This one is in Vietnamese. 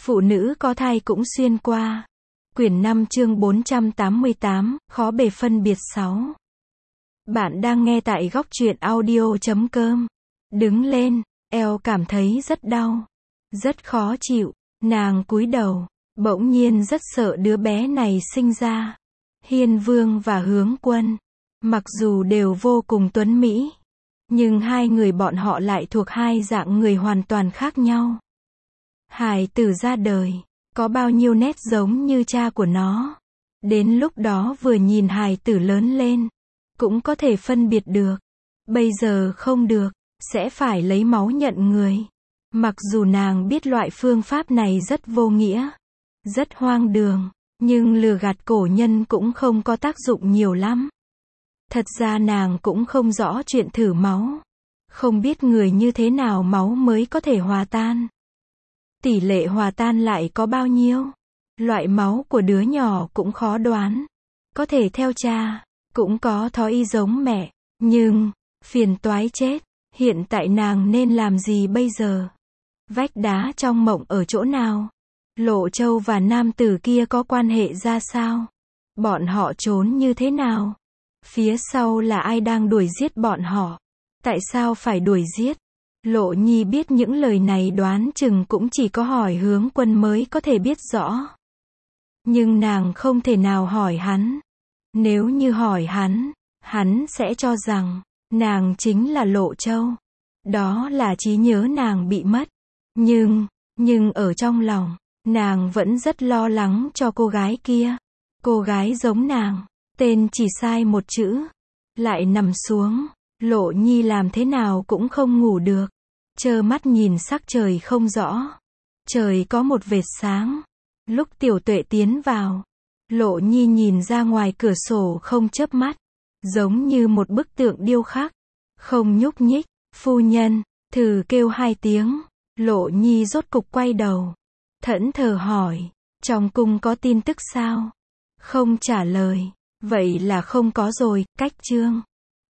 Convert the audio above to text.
Phụ nữ có thai cũng xuyên qua. Quyển 5 chương 488, khó bề phân biệt 6. Bạn đang nghe tại góc truyện audio.com. Đứng lên, eo cảm thấy rất đau, rất khó chịu. Nàng cúi đầu, bỗng nhiên rất sợ đứa bé này sinh ra. Hiên Vương và Hướng Quân, mặc dù đều vô cùng tuấn mỹ, nhưng hai người bọn họ lại thuộc hai dạng người hoàn toàn khác nhau. Hài tử ra đời, có bao nhiêu nét giống như cha của nó. Đến lúc đó vừa nhìn hài tử lớn lên, cũng có thể phân biệt được. Bây giờ không được, sẽ phải lấy máu nhận người. Mặc dù nàng biết loại phương pháp này rất vô nghĩa, rất hoang đường, nhưng lừa gạt cổ nhân cũng không có tác dụng nhiều lắm. Thật ra nàng cũng không rõ chuyện thử máu. Không biết người như thế nào máu mới có thể hòa tan. Tỷ lệ hòa tan lại có bao nhiêu? Loại máu của đứa nhỏ cũng khó đoán. Có thể theo cha, cũng có thói y giống mẹ. Nhưng, phiền toái chết. Hiện tại nàng nên làm gì bây giờ? Vách đá trong mộng ở chỗ nào? Lộ Châu và nam tử kia có quan hệ ra sao? Bọn họ trốn như thế nào? Phía sau là ai đang đuổi giết bọn họ? Tại sao phải đuổi giết? Lộ Nhi biết những lời này đoán chừng cũng chỉ có hỏi Hướng Quân mới có thể biết rõ. Nhưng nàng không thể nào hỏi hắn. Nếu như hỏi hắn sẽ cho rằng nàng chính là Lộ Châu. Đó là trí nhớ nàng bị mất. Nhưng ở trong lòng, nàng vẫn rất lo lắng cho cô gái kia. Cô gái giống nàng, tên chỉ sai một chữ, lại nằm xuống. Lộ Nhi làm thế nào cũng không ngủ được. Trơ mắt nhìn sắc trời không rõ. Trời có một vệt sáng. Lúc Tiểu Tuệ tiến vào, Lộ Nhi nhìn ra ngoài cửa sổ không chớp mắt, giống như một bức tượng điêu khắc, không nhúc nhích. Phu nhân, thử kêu 2 tiếng. Lộ Nhi rốt cục quay đầu, thẫn thờ hỏi, trong cung có tin tức sao? Không trả lời, vậy là không có rồi. Cách chương